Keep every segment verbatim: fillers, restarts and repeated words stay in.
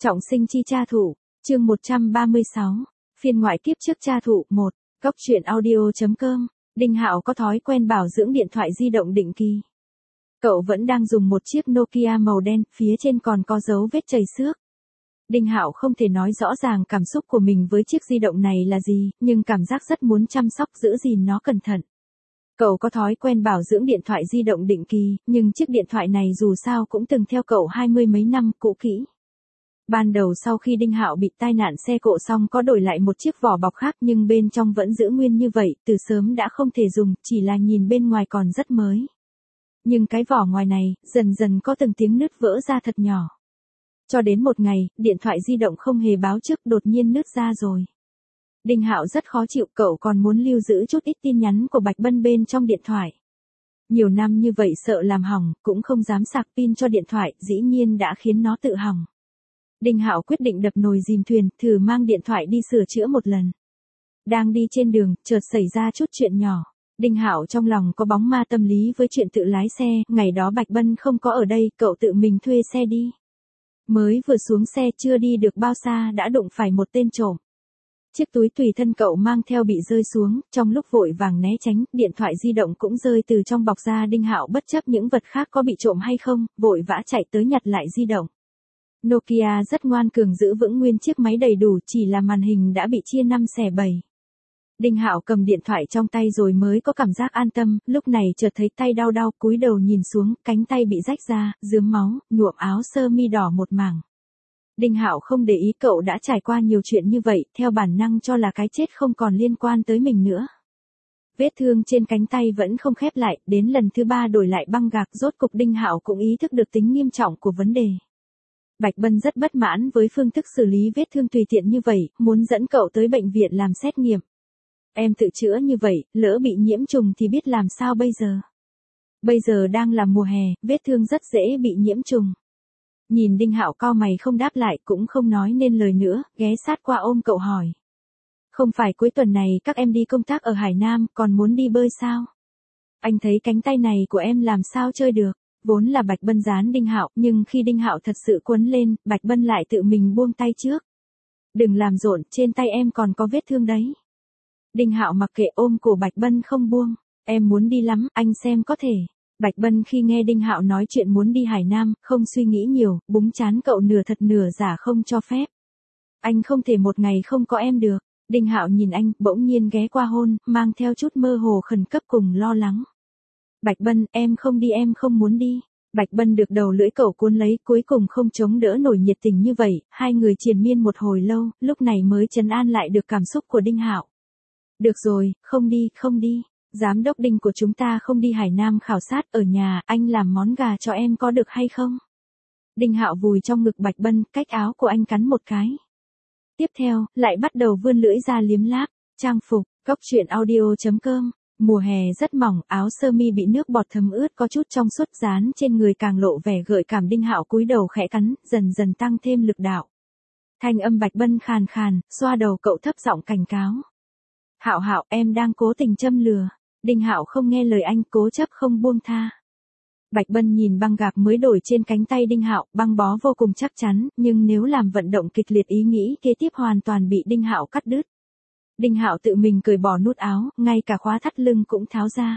Trọng sinh chi cha thụ, chương một trăm ba mươi sáu, phiên ngoại kiếp trước cha thụ, một, góc truyện audio.com, Đinh Hạo có thói quen bảo dưỡng điện thoại di động định kỳ. Cậu vẫn đang dùng một chiếc Nokia màu đen, phía trên còn có dấu vết chảy xước. Đinh Hạo không thể nói rõ ràng cảm xúc của mình với chiếc di động này là gì, nhưng cảm giác rất muốn chăm sóc giữ gìn nó cẩn thận. Cậu có thói quen bảo dưỡng điện thoại di động định kỳ, nhưng chiếc điện thoại này dù sao cũng từng theo cậu hai mươi mấy năm, cũ kỹ. Ban đầu sau khi Đinh Hạo bị tai nạn xe cộ xong có đổi lại một chiếc vỏ bọc khác nhưng bên trong vẫn giữ nguyên như vậy, từ sớm đã không thể dùng, chỉ là nhìn bên ngoài còn rất mới. Nhưng cái vỏ ngoài này, dần dần có từng tiếng nứt vỡ ra thật nhỏ. Cho đến một ngày, điện thoại di động không hề báo trước đột nhiên nứt ra rồi. Đinh Hạo rất khó chịu, cậu còn muốn lưu giữ chút ít tin nhắn của Bạch Bân bên trong điện thoại. Nhiều năm như vậy sợ làm hỏng, cũng không dám sạc pin cho điện thoại, dĩ nhiên đã khiến nó tự hỏng. Đinh Hạo quyết định đập nồi dìm thuyền, thử mang điện thoại đi sửa chữa một lần. Đang đi trên đường, chợt xảy ra chút chuyện nhỏ. Đinh Hạo trong lòng có bóng ma tâm lý với chuyện tự lái xe, ngày đó Bạch Bân không có ở đây, cậu tự mình thuê xe đi. Mới vừa xuống xe chưa đi được bao xa đã đụng phải một tên trộm. Chiếc túi tùy thân cậu mang theo bị rơi xuống, trong lúc vội vàng né tránh, điện thoại di động cũng rơi từ trong bọc ra. Đinh Hạo bất chấp những vật khác có bị trộm hay không, vội vã chạy tới nhặt lại di động. Nokia rất ngoan cường giữ vững nguyên chiếc máy đầy đủ, chỉ là màn hình đã bị chia năm xẻ bảy. Đinh Hạo cầm điện thoại trong tay rồi mới có cảm giác an tâm, lúc này chợt thấy tay đau đau, cúi đầu nhìn xuống, cánh tay bị rách ra, rướm máu, nhuộm áo sơ mi đỏ một mảng. Đinh Hạo không để ý, cậu đã trải qua nhiều chuyện như vậy, theo bản năng cho là cái chết không còn liên quan tới mình nữa. Vết thương trên cánh tay vẫn không khép lại, đến lần thứ ba đổi lại băng gạc, rốt cục Đinh Hạo cũng ý thức được tính nghiêm trọng của vấn đề. Bạch Bân rất bất mãn với phương thức xử lý vết thương tùy tiện như vậy, muốn dẫn cậu tới bệnh viện làm xét nghiệm. Em tự chữa như vậy, lỡ bị nhiễm trùng thì biết làm sao bây giờ? Bây giờ đang là mùa hè, vết thương rất dễ bị nhiễm trùng. Nhìn Đinh Hạo cau mày không đáp lại, cũng không nói nên lời nữa, ghé sát qua ôm cậu hỏi. Không phải cuối tuần này các em đi công tác ở Hải Nam, còn muốn đi bơi sao? Anh thấy cánh tay này của em làm sao chơi được? Vốn là Bạch Bân dán Đinh Hạo, nhưng khi Đinh Hạo thật sự quấn lên, Bạch Bân lại tự mình buông tay trước. Đừng làm rộn, trên tay em còn có vết thương đấy. Đinh Hạo mặc kệ, ôm cổ Bạch Bân không buông. Em muốn đi lắm, anh xem có thể. Bạch Bân khi nghe Đinh Hạo nói chuyện muốn đi Hải Nam, không suy nghĩ nhiều, búng trán cậu nửa thật nửa giả không cho phép. Anh không thể một ngày không có em được. Đinh Hạo nhìn anh, bỗng nhiên ghé qua hôn, mang theo chút mơ hồ khẩn cấp cùng lo lắng. Bạch Bân, em không đi, em không muốn đi. Bạch Bân được đầu lưỡi cậu cuốn lấy, cuối cùng không chống đỡ nổi nhiệt tình như vậy, hai người triền miên một hồi lâu, lúc này mới trấn an lại được cảm xúc của Đinh Hạo. Được rồi, không đi, không đi. Giám đốc Đinh của chúng ta không đi Hải Nam khảo sát, ở nhà, anh làm món gà cho em có được hay không? Đinh Hạo vùi trong ngực Bạch Bân, cách áo của anh cắn một cái. Tiếp theo, lại bắt đầu vươn lưỡi ra liếm láp, trang phục, góc truyện audio.com. Mùa hè rất mỏng, áo sơ mi bị nước bọt thấm ướt có chút trong suốt, dán trên người càng lộ vẻ gợi cảm. Đinh Hạo cúi đầu khẽ cắn, dần dần tăng thêm lực đạo. Thanh âm Bạch Bân khàn khàn, xoa đầu cậu thấp giọng cảnh cáo. Hạo Hạo, em đang cố tình châm lừa. Đinh Hạo không nghe lời anh, cố chấp không buông tha. Bạch Bân nhìn băng gạc mới đổi trên cánh tay Đinh Hạo, băng bó vô cùng chắc chắn, nhưng nếu làm vận động kịch liệt ý nghĩ kế tiếp hoàn toàn bị Đinh Hạo cắt đứt. Đinh Hạo tự mình cởi bỏ nút áo, ngay cả khóa thắt lưng cũng tháo ra.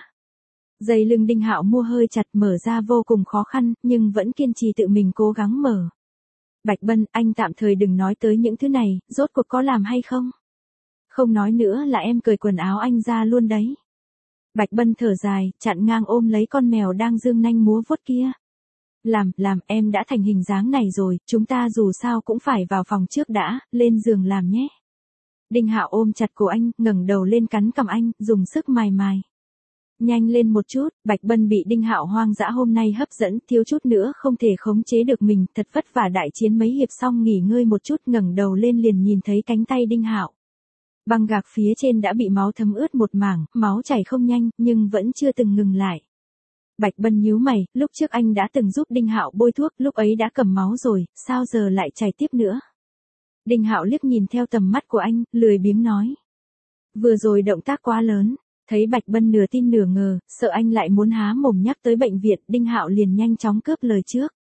Dây lưng Đinh Hạo mua hơi chặt, mở ra vô cùng khó khăn, nhưng vẫn kiên trì tự mình cố gắng mở. Bạch Bân, anh tạm thời đừng nói tới những thứ này, rốt cuộc có làm hay không? Không nói nữa là em cởi quần áo anh ra luôn đấy. Bạch Bân thở dài, chặn ngang ôm lấy con mèo đang dương nanh múa vuốt kia. Làm, làm, em đã thành hình dáng này rồi, chúng ta dù sao cũng phải vào phòng trước đã, lên giường làm nhé. Đinh Hạo ôm chặt cổ anh, ngẩng đầu lên cắn cằm anh, dùng sức mài mài. Nhanh lên một chút, Bạch Bân bị Đinh Hạo hoang dã hôm nay hấp dẫn, thiếu chút nữa không thể khống chế được mình, thật vất vả đại chiến mấy hiệp xong nghỉ ngơi một chút, ngẩng đầu lên liền nhìn thấy cánh tay Đinh Hạo. Băng gạc phía trên đã bị máu thấm ướt một mảng, máu chảy không nhanh, nhưng vẫn chưa từng ngừng lại. Bạch Bân nhíu mày, lúc trước anh đã từng giúp Đinh Hạo bôi thuốc, lúc ấy đã cầm máu rồi, sao giờ lại chảy tiếp nữa? Đinh Hạo liếc nhìn theo tầm mắt của anh, lười biếng nói. Vừa rồi động tác quá lớn, thấy Bạch Bân nửa tin nửa ngờ, sợ anh lại muốn há mồm nhắc tới bệnh viện, Đinh Hạo liền nhanh chóng cướp lời trước.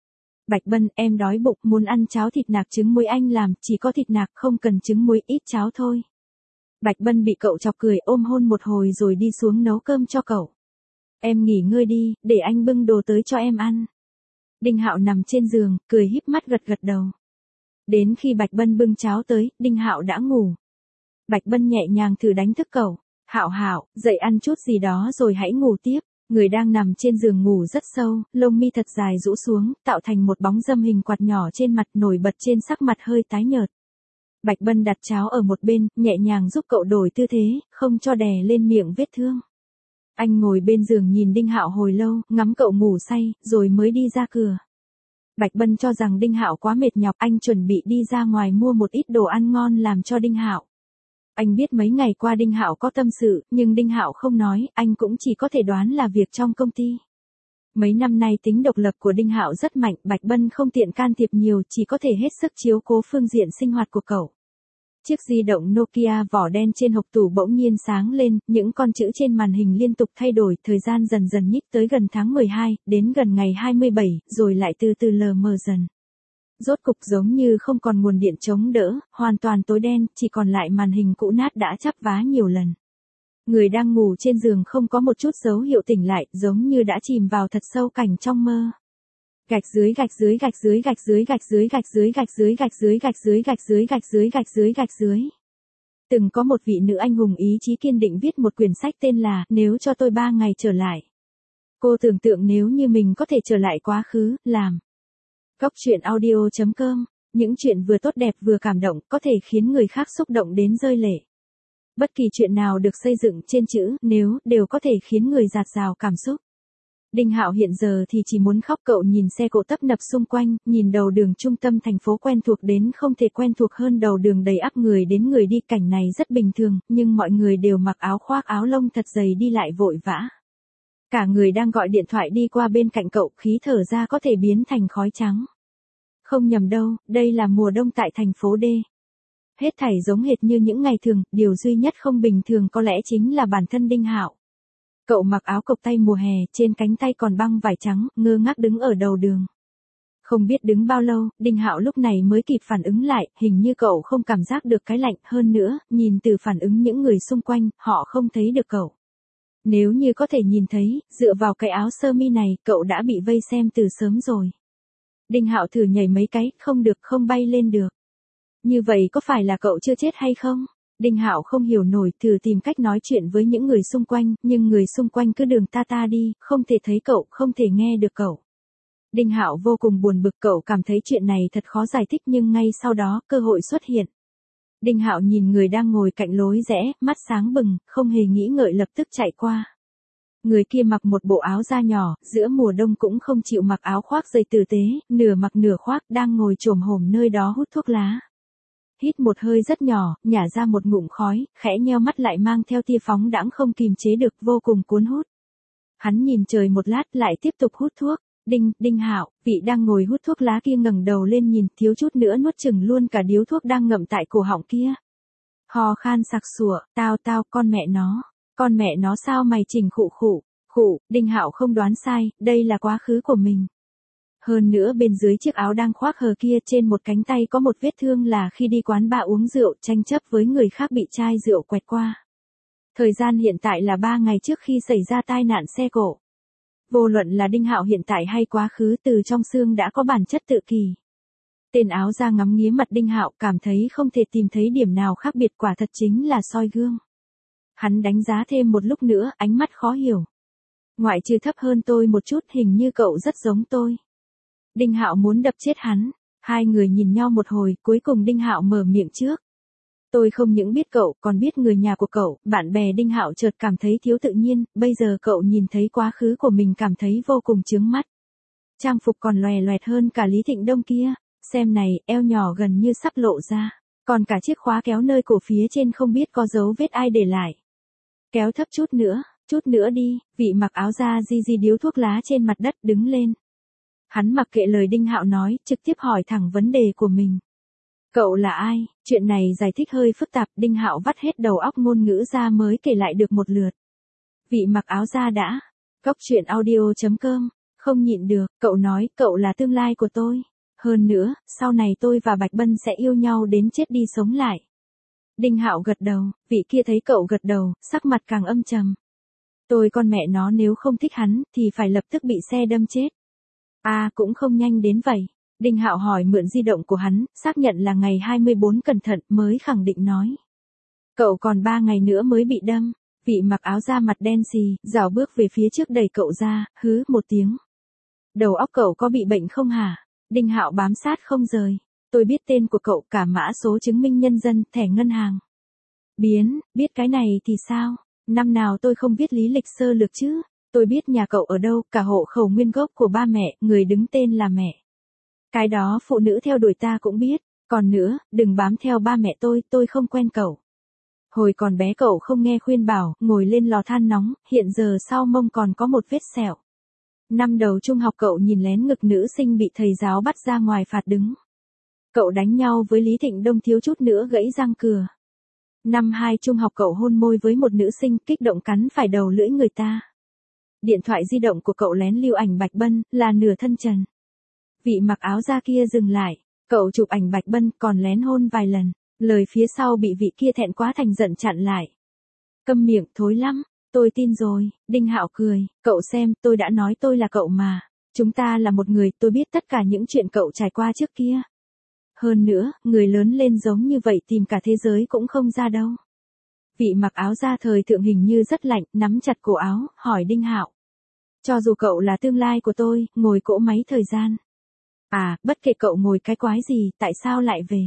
Bạch Bân, em đói bụng, muốn ăn cháo thịt nạc trứng muối anh làm, chỉ có thịt nạc không cần trứng muối, ít cháo thôi. Bạch Bân bị cậu chọc cười, ôm hôn một hồi rồi đi xuống nấu cơm cho cậu. Em nghỉ ngơi đi, để anh bưng đồ tới cho em ăn. Đinh Hạo nằm trên giường, cười híp mắt gật gật đầu. Đến khi Bạch Bân bưng cháo tới, Đinh Hạo đã ngủ. Bạch Bân nhẹ nhàng thử đánh thức cậu. Hạo Hạo, dậy ăn chút gì đó rồi hãy ngủ tiếp. Người đang nằm trên giường ngủ rất sâu, lông mi thật dài rũ xuống, tạo thành một bóng râm hình quạt nhỏ trên mặt nổi bật trên sắc mặt hơi tái nhợt. Bạch Bân đặt cháo ở một bên, nhẹ nhàng giúp cậu đổi tư thế, không cho đè lên miệng vết thương. Anh ngồi bên giường nhìn Đinh Hạo hồi lâu, ngắm cậu ngủ say, rồi mới đi ra cửa. Bạch Bân cho rằng Đinh Hạo quá mệt nhọc, anh chuẩn bị đi ra ngoài mua một ít đồ ăn ngon làm cho Đinh Hạo. Anh biết mấy ngày qua Đinh Hạo có tâm sự, nhưng Đinh Hạo không nói, anh cũng chỉ có thể đoán là việc trong công ty. Mấy năm nay tính độc lập của Đinh Hạo rất mạnh, Bạch Bân không tiện can thiệp nhiều, chỉ có thể hết sức chiếu cố phương diện sinh hoạt của cậu. Chiếc di động Nokia vỏ đen trên hộc tủ bỗng nhiên sáng lên, những con chữ trên màn hình liên tục thay đổi, thời gian dần dần nhích tới gần tháng mười hai, đến gần ngày hai mươi bảy, rồi lại từ từ lờ mờ dần. Rốt cục giống như không còn nguồn điện chống đỡ, hoàn toàn tối đen, chỉ còn lại màn hình cũ nát đã chắp vá nhiều lần. Người đang ngủ trên giường không có một chút dấu hiệu tỉnh lại, giống như đã chìm vào thật sâu cảnh trong mơ. Gạch dưới gạch dưới gạch dưới gạch dưới gạch dưới gạch dưới gạch dưới gạch dưới gạch dưới gạch dưới gạch dưới gạch dưới gạch dưới. Từng có một vị nữ anh hùng ý chí kiên định viết một quyển sách tên là Nếu cho tôi ba ngày trở lại. Cô tưởng tượng nếu như mình có thể trở lại quá khứ, làm. Góc truyện audio chấm com, những chuyện vừa tốt đẹp vừa cảm động, có thể khiến người khác xúc động đến rơi lệ. Bất kỳ chuyện nào được xây dựng trên chữ nếu đều có thể khiến người dạt dào cảm xúc. Đinh Hạo hiện giờ thì chỉ muốn khóc, cậu nhìn xe cộ tấp nập xung quanh, nhìn đầu đường trung tâm thành phố quen thuộc đến không thể quen thuộc hơn, đầu đường đầy ắp người đến người đi, cảnh này rất bình thường, nhưng mọi người đều mặc áo khoác áo lông thật dày đi lại vội vã. Cả người đang gọi điện thoại đi qua bên cạnh cậu, khí thở ra có thể biến thành khói trắng. Không nhầm đâu, đây là mùa đông tại thành phố D. Hết thảy giống hệt như những ngày thường, điều duy nhất không bình thường có lẽ chính là bản thân Đinh Hạo. Cậu mặc áo cộc tay mùa hè, trên cánh tay còn băng vải trắng, ngơ ngác đứng ở đầu đường. Không biết đứng bao lâu, Đinh Hạo lúc này mới kịp phản ứng lại, hình như cậu không cảm giác được cái lạnh, hơn nữa, nhìn từ phản ứng những người xung quanh, họ không thấy được cậu. Nếu như có thể nhìn thấy, dựa vào cái áo sơ mi này, cậu đã bị vây xem từ sớm rồi. Đinh Hạo thử nhảy mấy cái, không được, không bay lên được. Như vậy có phải là cậu chưa chết hay không? Đinh Hạo không hiểu nổi, thử tìm cách nói chuyện với những người xung quanh, nhưng người xung quanh cứ đường ta ta đi, không thể thấy cậu, không thể nghe được cậu. Đinh Hạo vô cùng buồn bực, cậu cảm thấy chuyện này thật khó giải thích, nhưng ngay sau đó, cơ hội xuất hiện. Đinh Hạo nhìn người đang ngồi cạnh lối rẽ, mắt sáng bừng, không hề nghĩ ngợi lập tức chạy qua. Người kia mặc một bộ áo da nhỏ, giữa mùa đông cũng không chịu mặc áo khoác dày tử tế, nửa mặc nửa khoác, đang ngồi chồm hổm nơi đó hút thuốc lá. Hít một hơi rất nhỏ, nhả ra một ngụm khói, khẽ nheo mắt lại mang theo tia phóng đãng không kìm chế được, vô cùng cuốn hút. Hắn nhìn trời một lát, lại tiếp tục hút thuốc. Đinh, Đinh Hạo, vị đang ngồi hút thuốc lá kia ngẩng đầu lên nhìn, thiếu chút nữa nuốt chửng luôn cả điếu thuốc đang ngậm tại cổ họng kia. Ho khan sặc sụa, tao tao, con mẹ nó, con mẹ nó sao mày chỉnh khụ khụ, khụ, Đinh Hạo không đoán sai, đây là quá khứ của mình. Hơn nữa bên dưới chiếc áo đang khoác hờ kia, trên một cánh tay có một vết thương là khi đi quán bar uống rượu, tranh chấp với người khác bị chai rượu quẹt qua. Thời gian hiện tại là ba ngày trước khi xảy ra tai nạn xe cộ. Vô luận là Đinh Hạo hiện tại hay quá khứ, từ trong xương đã có bản chất tự kỳ. Tên áo da ngắm nghía mặt Đinh Hạo, cảm thấy không thể tìm thấy điểm nào khác biệt, quả thật chính là soi gương. Hắn đánh giá thêm một lúc nữa, ánh mắt khó hiểu. Ngoại trừ thấp hơn tôi một chút, hình như cậu rất giống tôi. Đinh Hạo muốn đập chết hắn. Hai người nhìn nhau một hồi, cuối cùng Đinh Hạo mở miệng trước. Tôi không những biết cậu, còn biết người nhà của cậu. Bạn bè Đinh Hạo chợt cảm thấy thiếu tự nhiên, bây giờ cậu nhìn thấy quá khứ của mình cảm thấy vô cùng chướng mắt. Trang phục còn lòe loẹt hơn cả Lý Thịnh Đông kia. Xem này, eo nhỏ gần như sắp lộ ra. Còn cả chiếc khóa kéo nơi cổ phía trên không biết có dấu vết ai để lại. Kéo thấp chút nữa, chút nữa đi, vị mặc áo da di di điếu thuốc lá trên mặt đất đứng lên. Hắn mặc kệ lời Đinh Hạo nói, trực tiếp hỏi thẳng vấn đề của mình. Cậu là ai? Chuyện này giải thích hơi phức tạp, Đinh Hạo vắt hết đầu óc ngôn ngữ ra mới kể lại được một lượt. Vị mặc áo da đã. Góc truyện audio chấm com Không nhịn được, cậu nói cậu là tương lai của tôi. Hơn nữa, sau này tôi và Bạch Bân sẽ yêu nhau đến chết đi sống lại. Đinh Hạo gật đầu, vị kia thấy cậu gật đầu, sắc mặt càng âm trầm. Tôi con mẹ nó nếu không thích hắn, thì phải lập tức bị xe đâm chết. À cũng không nhanh đến vậy. Đinh Hạo hỏi mượn di động của hắn, xác nhận là ngày hai mươi bốn cẩn thận mới khẳng định nói. Cậu còn ba ngày nữa mới bị đâm. Vị mặc áo da mặt đen xì, rảo bước về phía trước đẩy cậu ra, hứ một tiếng. Đầu óc cậu có bị bệnh không hả? Đinh Hạo bám sát không rời. Tôi biết tên của cậu, cả mã số chứng minh nhân dân, thẻ ngân hàng. Biến, biết cái này thì sao? Năm nào tôi không viết lý lịch sơ lược chứ? Tôi biết nhà cậu ở đâu, cả hộ khẩu nguyên gốc của ba mẹ, người đứng tên là mẹ. Cái đó phụ nữ theo đuổi ta cũng biết. Còn nữa, đừng bám theo ba mẹ tôi, tôi không quen cậu. Hồi còn bé cậu không nghe khuyên bảo, ngồi lên lò than nóng, hiện giờ sau mông còn có một vết sẹo. Năm đầu trung học cậu nhìn lén ngực nữ sinh bị thầy giáo bắt ra ngoài phạt đứng. Cậu đánh nhau với Lý Thịnh Đông thiếu chút nữa gãy răng cừa. Năm hai trung học cậu hôn môi với một nữ sinh, kích động cắn phải đầu lưỡi người ta. Điện thoại di động của cậu lén lưu ảnh Bạch Bân, là nửa thân trần. Vị mặc áo da kia dừng lại, cậu chụp ảnh Bạch Bân còn lén hôn vài lần, lời phía sau bị vị kia thẹn quá thành giận chặn lại. Câm miệng, thối lắm, tôi tin rồi. Đinh Hạo cười, cậu xem, tôi đã nói tôi là cậu mà. Chúng ta là một người, tôi biết tất cả những chuyện cậu trải qua trước kia. Hơn nữa, người lớn lên giống như vậy tìm cả thế giới cũng không ra đâu. Vị mặc áo da thời thượng hình như rất lạnh, nắm chặt cổ áo, hỏi Đinh Hạo. Cho dù cậu là tương lai của tôi, ngồi cỗ máy thời gian. À, bất kể cậu ngồi cái quái gì, tại sao lại về?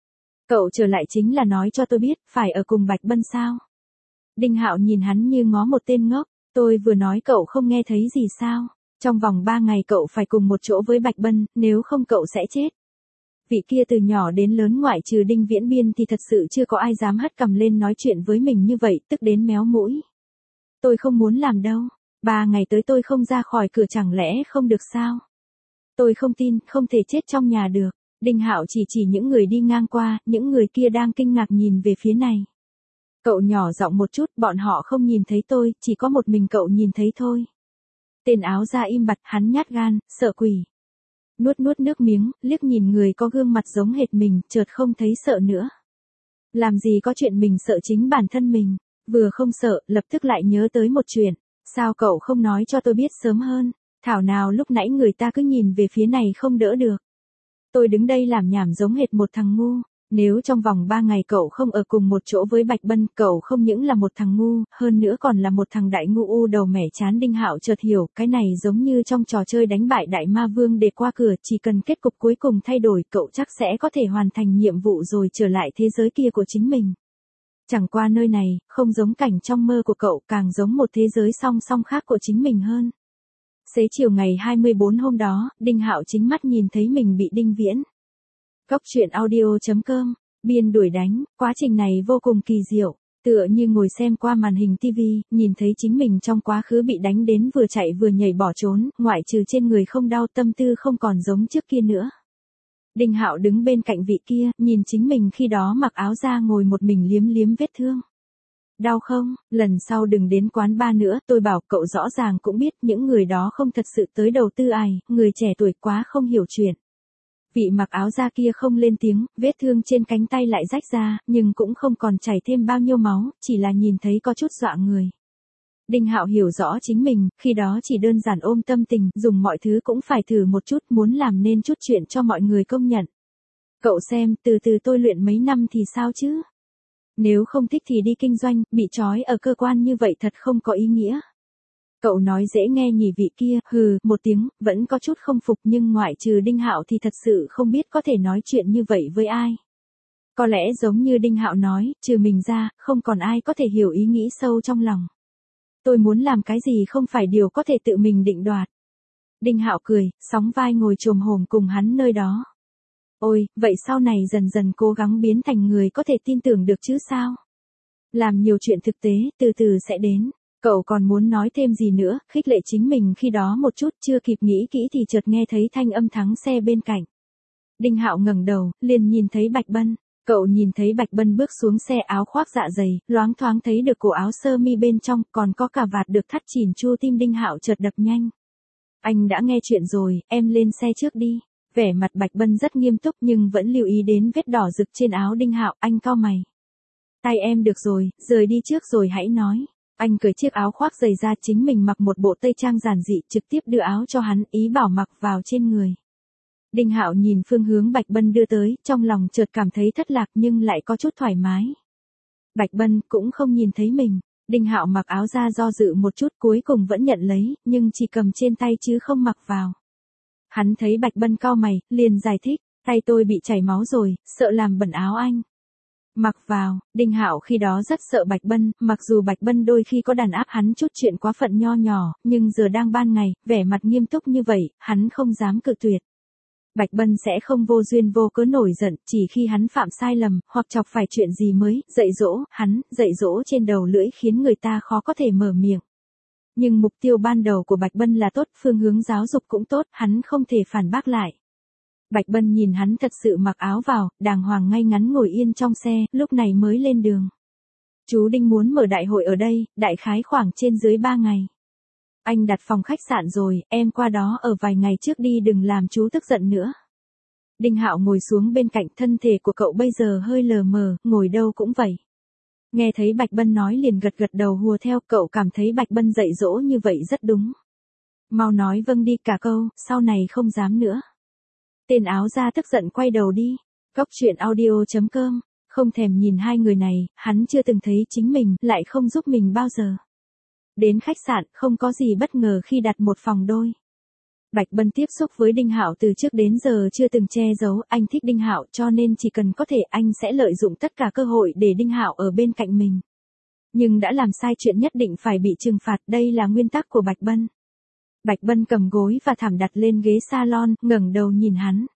Cậu trở lại chính là nói cho tôi biết, phải ở cùng Bạch Bân sao? Đinh Hạo nhìn hắn như ngó một tên ngốc, tôi vừa nói cậu không nghe thấy gì sao? Trong vòng ba ngày cậu phải cùng một chỗ với Bạch Bân, nếu không cậu sẽ chết. Vị kia từ nhỏ đến lớn ngoại trừ Đinh Viễn Biên thì thật sự chưa có ai dám hất cằm lên nói chuyện với mình như vậy, tức đến méo mũi. Tôi không muốn làm đâu, ba ngày tới tôi không ra khỏi cửa chẳng lẽ không được sao? Tôi không tin, không thể chết trong nhà được. Đinh Hạo chỉ chỉ những người đi ngang qua, những người kia đang kinh ngạc nhìn về phía này. Cậu nhỏ giọng một chút, bọn họ không nhìn thấy tôi, chỉ có một mình cậu nhìn thấy thôi. Tên áo da im bặt, hắn nhát gan, sợ quỷ. Nuốt nuốt nước miếng, liếc nhìn người có gương mặt giống hệt mình, chợt không thấy sợ nữa. Làm gì có chuyện mình sợ chính bản thân mình, vừa không sợ, lập tức lại nhớ tới một chuyện. Sao cậu không nói cho tôi biết sớm hơn, thảo nào lúc nãy người ta cứ nhìn về phía này không đỡ được. Tôi đứng đây làm nhảm giống hệt một thằng ngu. Nếu trong vòng ba ngày cậu không ở cùng một chỗ với Bạch Bân, cậu không những là một thằng ngu, hơn nữa còn là một thằng đại ngu u đầu mẻ chán. Đinh Hạo chợt hiểu, cái này giống như trong trò chơi đánh bại đại ma vương để qua cửa, chỉ cần kết cục cuối cùng thay đổi, cậu chắc sẽ có thể hoàn thành nhiệm vụ rồi trở lại thế giới kia của chính mình. Chẳng qua nơi này, không giống cảnh trong mơ của cậu, càng giống một thế giới song song khác của chính mình hơn. Xế chiều ngày hai mươi bốn hôm đó, Đinh Hạo chính mắt nhìn thấy mình bị Đinh Viễn. Góc truyện audio chấm com, biên đuổi đánh, quá trình này vô cùng kỳ diệu, tựa như ngồi xem qua màn hình tivi, nhìn thấy chính mình trong quá khứ bị đánh đến vừa chạy vừa nhảy bỏ trốn, ngoại trừ trên người không đau, tâm tư không còn giống trước kia nữa. Đinh Hạo đứng bên cạnh vị kia, nhìn chính mình khi đó mặc áo da ngồi một mình liếm liếm vết thương. Đau không, lần sau đừng đến quán bar nữa, tôi bảo cậu rõ ràng cũng biết những người đó không thật sự tới đầu tư ai, người trẻ tuổi quá không hiểu chuyện. Vị mặc áo da kia không lên tiếng, vết thương trên cánh tay lại rách ra, nhưng cũng không còn chảy thêm bao nhiêu máu, chỉ là nhìn thấy có chút dọa người. Đinh Hạo hiểu rõ chính mình, khi đó chỉ đơn giản ôm tâm tình, dùng mọi thứ cũng phải thử một chút, muốn làm nên chút chuyện cho mọi người công nhận. Cậu xem, từ từ tôi luyện mấy năm thì sao chứ? Nếu không thích thì đi kinh doanh, bị trói ở cơ quan như vậy thật không có ý nghĩa. Cậu nói dễ nghe nhỉ. Vị kia, hừ, một tiếng, vẫn có chút không phục, nhưng ngoại trừ Đinh Hạo thì thật sự không biết có thể nói chuyện như vậy với ai. Có lẽ giống như Đinh Hạo nói, trừ mình ra, không còn ai có thể hiểu ý nghĩ sâu trong lòng. Tôi muốn làm cái gì không phải điều có thể tự mình định đoạt. Đinh Hạo cười, sóng vai ngồi chồm hổm cùng hắn nơi đó. Ôi, vậy sau này dần dần cố gắng biến thành người có thể tin tưởng được chứ sao? Làm nhiều chuyện thực tế, từ từ sẽ đến. Cậu còn muốn nói thêm gì nữa, khích lệ chính mình khi đó một chút, chưa kịp nghĩ kỹ thì chợt nghe thấy thanh âm thắng xe bên cạnh. Đinh Hạo ngẩng đầu, liền nhìn thấy Bạch Bân. Cậu nhìn thấy Bạch Bân bước xuống xe, áo khoác dạ dày, loáng thoáng thấy được cổ áo sơ mi bên trong, còn có cả vạt được thắt chỉn chua. Tim Đinh Hạo chợt đập nhanh. Anh đã nghe chuyện rồi, em lên xe trước đi. Vẻ mặt Bạch Bân rất nghiêm túc nhưng vẫn lưu ý đến vết đỏ rực trên áo Đinh Hạo, anh cau mày. Tay em được rồi, rời đi trước rồi hãy nói. Anh cởi chiếc áo khoác dày ra, chính mình mặc một bộ tây trang giản dị, trực tiếp đưa áo cho hắn, ý bảo mặc vào trên người. Đinh Hạo nhìn phương hướng Bạch Bân đưa tới, trong lòng chợt cảm thấy thất lạc nhưng lại có chút thoải mái. Bạch Bân cũng không nhìn thấy mình. Đinh Hạo mặc áo ra do dự một chút, cuối cùng vẫn nhận lấy, nhưng chỉ cầm trên tay chứ không mặc vào. Hắn thấy Bạch Bân cau mày, liền giải thích, tay tôi bị chảy máu rồi, sợ làm bẩn áo anh. Mặc vào. Đinh Hạo khi đó rất sợ Bạch Bân, mặc dù Bạch Bân đôi khi có đàn áp hắn chút chuyện quá phận nho nhỏ, nhưng giờ đang ban ngày, vẻ mặt nghiêm túc như vậy, hắn không dám cự tuyệt. Bạch Bân sẽ không vô duyên vô cớ nổi giận, chỉ khi hắn phạm sai lầm, hoặc chọc phải chuyện gì mới, dạy dỗ, hắn, dạy dỗ trên đầu lưỡi khiến người ta khó có thể mở miệng. Nhưng mục tiêu ban đầu của Bạch Bân là tốt, phương hướng giáo dục cũng tốt, hắn không thể phản bác lại. Bạch Bân nhìn hắn thật sự mặc áo vào, đàng hoàng ngay ngắn ngồi yên trong xe, lúc này mới lên đường. Chú Đinh muốn mở đại hội ở đây, đại khái khoảng trên dưới ba ngày. Anh đặt phòng khách sạn rồi, em qua đó ở vài ngày trước đi, đừng làm chú tức giận nữa. Đinh Hạo ngồi xuống bên cạnh, thân thể của cậu bây giờ hơi lờ mờ, ngồi đâu cũng vậy. Nghe thấy Bạch Bân nói liền gật gật đầu hùa theo, cậu cảm thấy Bạch Bân dạy dỗ như vậy rất đúng. Mau nói vâng đi cả câu, sau này không dám nữa. Tên áo da tức giận quay đầu đi. Cóc truyện audio chấm com, không thèm nhìn hai người này, hắn chưa từng thấy chính mình, lại không giúp mình bao giờ. Đến khách sạn, không có gì bất ngờ khi đặt một phòng đôi. Bạch Bân tiếp xúc với Đinh Hạo từ trước đến giờ chưa từng che giấu, anh thích Đinh Hạo cho nên chỉ cần có thể anh sẽ lợi dụng tất cả cơ hội để Đinh Hạo ở bên cạnh mình. Nhưng đã làm sai chuyện nhất định phải bị trừng phạt, đây là nguyên tắc của Bạch Bân. Bạch Bân cầm gối và thảm đặt lên ghế salon, ngẩng đầu nhìn hắn.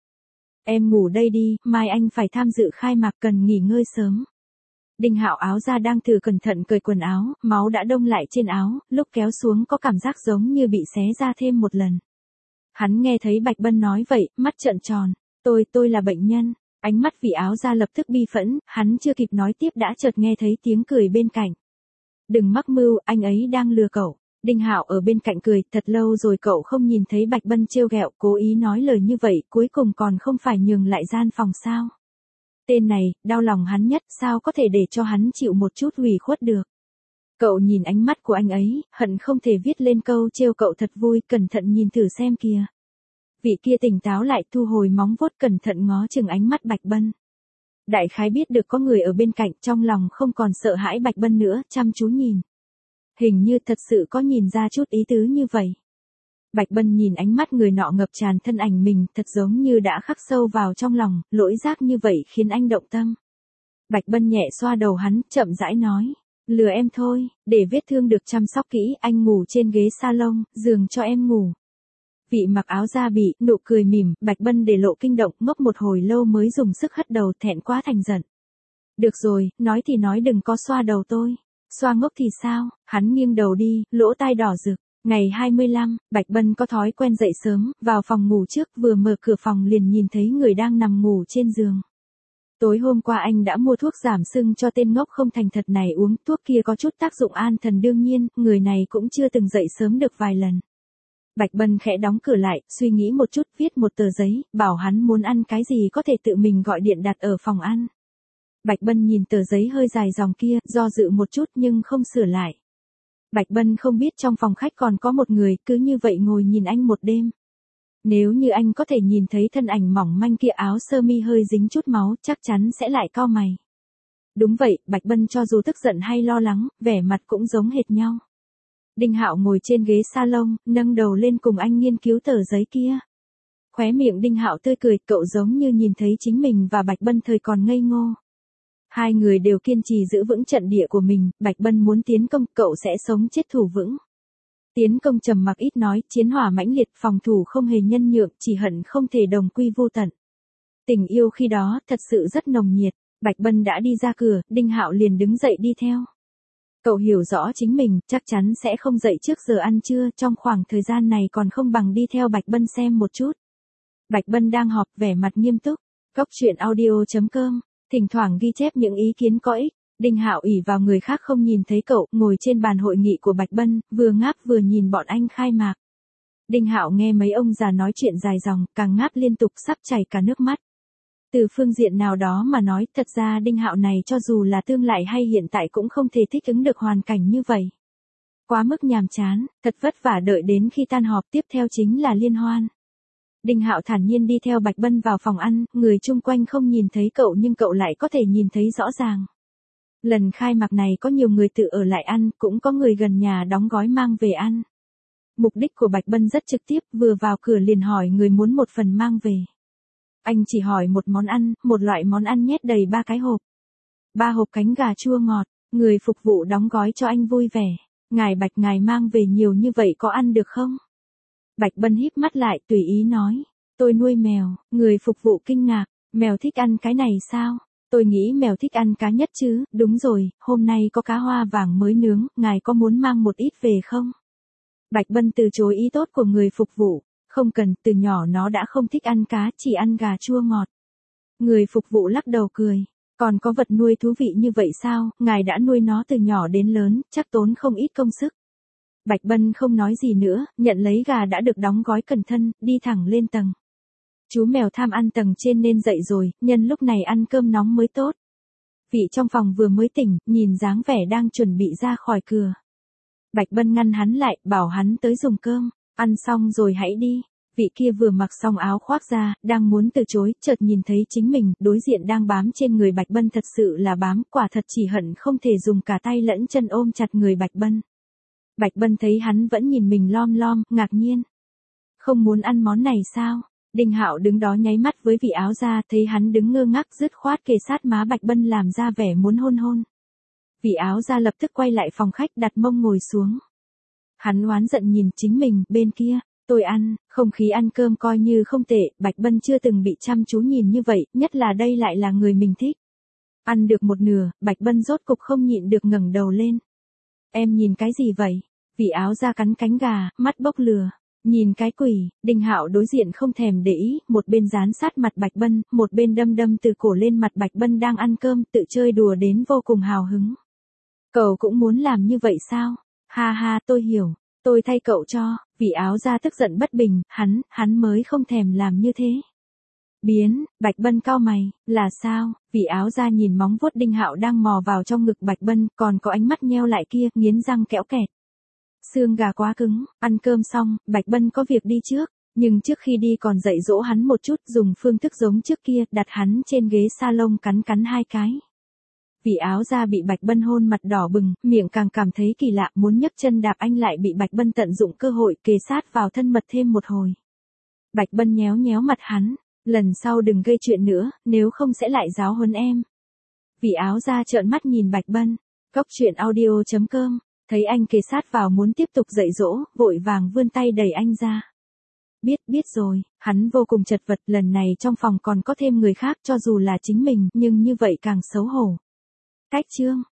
Em ngủ đây đi, mai anh phải tham dự khai mạc, cần nghỉ ngơi sớm. Đinh Hạo áo ra đang thử cẩn thận cởi quần áo, máu đã đông lại trên áo, lúc kéo xuống có cảm giác giống như bị xé ra thêm một lần. Hắn nghe thấy Bạch Bân nói vậy, mắt trợn tròn. Tôi, tôi là bệnh nhân. Ánh mắt vì áo ra lập tức bi phẫn, hắn chưa kịp nói tiếp đã chợt nghe thấy tiếng cười bên cạnh. Đừng mắc mưu, anh ấy đang lừa cậu. Đinh Hạo ở bên cạnh cười, thật lâu rồi cậu không nhìn thấy Bạch Bân trêu ghẹo, cố ý nói lời như vậy, cuối cùng còn không phải nhường lại gian phòng sao. Tên này, đau lòng hắn nhất, sao có thể để cho hắn chịu một chút ủy khuất được. Cậu nhìn ánh mắt của anh ấy, hận không thể viết lên câu trêu cậu thật vui, cẩn thận nhìn thử xem kìa. Vị kia tỉnh táo lại, thu hồi móng vuốt, cẩn thận ngó chừng ánh mắt Bạch Bân. Đại khái biết được có người ở bên cạnh, trong lòng không còn sợ hãi Bạch Bân nữa, chăm chú nhìn. Hình như thật sự có nhìn ra chút ý tứ như vậy. Bạch Bân nhìn ánh mắt người nọ ngập tràn thân ảnh mình, thật giống như đã khắc sâu vào trong lòng, lỗi giác như vậy khiến anh động tâm. Bạch Bân nhẹ xoa đầu hắn, chậm rãi nói, lừa em thôi, để vết thương được chăm sóc kỹ, anh ngủ trên ghế salon, giường cho em ngủ. Vị mặc áo da bị, nụ cười mỉm, Bạch Bân để lộ kinh động, ngốc một hồi lâu mới dùng sức hất đầu, thẹn quá thành giận. Được rồi, nói thì nói, đừng có xoa đầu tôi. Xoa ngốc thì sao? Hắn nghiêng đầu đi, lỗ tai đỏ rực. Ngày hai mươi lăm, Bạch Bân có thói quen dậy sớm, vào phòng ngủ trước, vừa mở cửa phòng liền nhìn thấy người đang nằm ngủ trên giường. Tối hôm qua anh đã mua thuốc giảm sưng cho tên ngốc không thành thật này uống, thuốc kia có chút tác dụng an thần, đương nhiên, người này cũng chưa từng dậy sớm được vài lần. Bạch Bân khẽ đóng cửa lại, suy nghĩ một chút, viết một tờ giấy, bảo hắn muốn ăn cái gì có thể tự mình gọi điện đặt ở phòng ăn. Bạch Bân nhìn tờ giấy hơi dài dòng kia, do dự một chút nhưng không sửa lại. Bạch Bân không biết trong phòng khách còn có một người, cứ như vậy ngồi nhìn anh một đêm. Nếu như anh có thể nhìn thấy thân ảnh mỏng manh kia, áo sơ mi hơi dính chút máu, chắc chắn sẽ lại cau mày. Đúng vậy, Bạch Bân cho dù tức giận hay lo lắng, vẻ mặt cũng giống hệt nhau. Đinh Hạo ngồi trên ghế salon, nâng đầu lên cùng anh nghiên cứu tờ giấy kia. Khóe miệng Đinh Hạo tươi cười, cậu giống như nhìn thấy chính mình và Bạch Bân thời còn ngây ngô. Hai người đều kiên trì giữ vững trận địa của mình, Bạch Bân muốn tiến công, cậu sẽ sống chết thủ vững. Tiến công trầm mặc ít nói, chiến hỏa mãnh liệt, phòng thủ không hề nhân nhượng, chỉ hận không thể đồng quy vô tận. Tình yêu khi đó, thật sự rất nồng nhiệt. Bạch Bân đã đi ra cửa, Đinh Hạo liền đứng dậy đi theo. Cậu hiểu rõ chính mình, chắc chắn sẽ không dậy trước giờ ăn trưa, trong khoảng thời gian này còn không bằng đi theo Bạch Bân xem một chút. Bạch Bân đang họp, vẻ mặt nghiêm túc. Cóc truyện audio chấm com, thỉnh thoảng ghi chép những ý kiến có ích. Đinh Hạo ỷ vào người khác không nhìn thấy cậu, ngồi trên bàn hội nghị của Bạch Bân, vừa ngáp vừa nhìn bọn anh khai mạc. Đinh Hạo nghe mấy ông già nói chuyện dài dòng, càng ngáp liên tục sắp chảy cả nước mắt. Từ phương diện nào đó mà nói, thật ra Đinh Hạo này cho dù là tương lai hay hiện tại cũng không thể thích ứng được hoàn cảnh như vậy. Quá mức nhàm chán, thật vất vả đợi đến khi tan họp tiếp theo chính là liên hoan. Đinh Hạo thản nhiên đi theo Bạch Bân vào phòng ăn, người chung quanh không nhìn thấy cậu nhưng cậu lại có thể nhìn thấy rõ ràng. Lần khai mạc này có nhiều người tự ở lại ăn, cũng có người gần nhà đóng gói mang về ăn. Mục đích của Bạch Bân rất trực tiếp, vừa vào cửa liền hỏi người muốn một phần mang về. Anh chỉ hỏi một món ăn, một loại món ăn nhét đầy ba cái hộp. Ba hộp cánh gà chua ngọt, người phục vụ đóng gói cho anh vui vẻ. Ngài Bạch ngài mang về nhiều như vậy có ăn được không? Bạch Bân híp mắt lại tùy ý nói. Tôi nuôi mèo, người phục vụ kinh ngạc. Mèo thích ăn cái này sao? Tôi nghĩ mèo thích ăn cá nhất chứ, đúng rồi, hôm nay có cá hoa vàng mới nướng, ngài có muốn mang một ít về không? Bạch Bân từ chối ý tốt của người phục vụ. Không cần, từ nhỏ nó đã không thích ăn cá, chỉ ăn gà chua ngọt. Người phục vụ lắc đầu cười. Còn có vật nuôi thú vị như vậy sao, ngài đã nuôi nó từ nhỏ đến lớn, chắc tốn không ít công sức. Bạch Bân không nói gì nữa, nhận lấy gà đã được đóng gói cẩn thận, đi thẳng lên tầng. Chú mèo tham ăn tầng trên nên dậy rồi, nhân lúc này ăn cơm nóng mới tốt. Vị trong phòng vừa mới tỉnh, nhìn dáng vẻ đang chuẩn bị ra khỏi cửa. Bạch Bân ngăn hắn lại, bảo hắn tới dùng cơm, ăn xong rồi hãy đi. Vị kia vừa mặc xong áo khoác ra, đang muốn từ chối, chợt nhìn thấy chính mình, đối diện đang bám trên người Bạch Bân thật sự là bám, quả thật chỉ hận không thể dùng cả tay lẫn chân ôm chặt người Bạch Bân. Bạch Bân thấy hắn vẫn nhìn mình lom lom, ngạc nhiên. Không muốn ăn món này sao? Đinh Hạo đứng đó nháy mắt với vị áo da, thấy hắn đứng ngơ ngác dứt khoát kề sát má Bạch Bân làm ra vẻ muốn hôn hôn. Vị áo da lập tức quay lại phòng khách đặt mông ngồi xuống. Hắn oán giận nhìn chính mình, bên kia, tôi ăn, không khí ăn cơm coi như không tệ, Bạch Bân chưa từng bị chăm chú nhìn như vậy, nhất là đây lại là người mình thích. Ăn được một nửa, Bạch Bân rốt cục không nhịn được ngẩng đầu lên. Em nhìn cái gì vậy? Vị áo da cắn cánh gà, mắt bốc lửa. Nhìn cái quỷ, Đinh Hạo đối diện không thèm để ý, một bên dán sát mặt Bạch Bân, một bên đâm đâm từ cổ lên mặt Bạch Bân đang ăn cơm, tự chơi đùa đến vô cùng hào hứng. Cậu cũng muốn làm như vậy sao? Ha ha, tôi hiểu, tôi thay cậu cho. Vị áo da tức giận bất bình, hắn, hắn mới không thèm làm như thế. Biến, Bạch Bân cau mày, là sao? Vị áo da nhìn móng vuốt Đinh Hạo đang mò vào trong ngực Bạch Bân, còn có ánh mắt nheo lại kia, nghiến răng kẽo kẹt. Xương gà quá cứng, ăn cơm xong, Bạch Bân có việc đi trước, nhưng trước khi đi còn dạy dỗ hắn một chút, dùng phương thức giống trước kia, đặt hắn trên ghế salon cắn cắn hai cái. Vị áo da bị Bạch Bân hôn mặt đỏ bừng, miệng càng cảm thấy kỳ lạ, muốn nhấc chân đạp anh lại bị Bạch Bân tận dụng cơ hội kề sát vào thân mật thêm một hồi. Bạch Bân nhéo nhéo mặt hắn, lần sau đừng gây chuyện nữa, nếu không sẽ lại giáo huấn em. Vị áo da trợn mắt nhìn Bạch Bân, Cóc truyện audio chấm com, thấy anh kề sát vào muốn tiếp tục dạy dỗ, vội vàng vươn tay đẩy anh ra. Biết, biết rồi, hắn vô cùng chật vật, lần này trong phòng còn có thêm người khác cho dù là chính mình, nhưng như vậy càng xấu hổ. Cách chương.